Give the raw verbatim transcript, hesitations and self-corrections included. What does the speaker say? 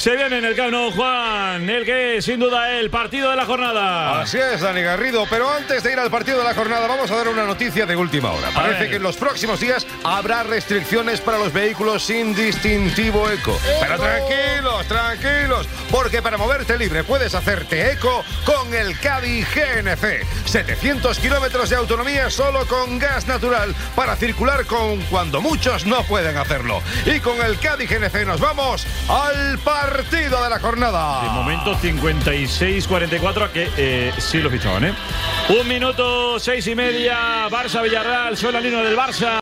Se viene en el Camp Nou, Juan, el que es sin duda el partido de la jornada. Así es, Dani Garrido, pero antes de ir al partido de la jornada vamos a dar una noticia de última hora. Parece que en los próximos días habrá restricciones para los vehículos sin distintivo eco. Pero tranquilos, tranquilos, porque para moverte libre puedes hacerte eco con el Caddy G N C. setecientos kilómetros de autonomía solo con gas natural para circular con cuando muchos no pueden hacerlo. Y con el Caddy G N C nos vamos al partido de la jornada. De momento cincuenta y seis cuarenta y cuatro, a que eh, sí lo fichaban, ¿eh? Un minuto, seis y media, Barça-Villarreal, suena el himno del Barça.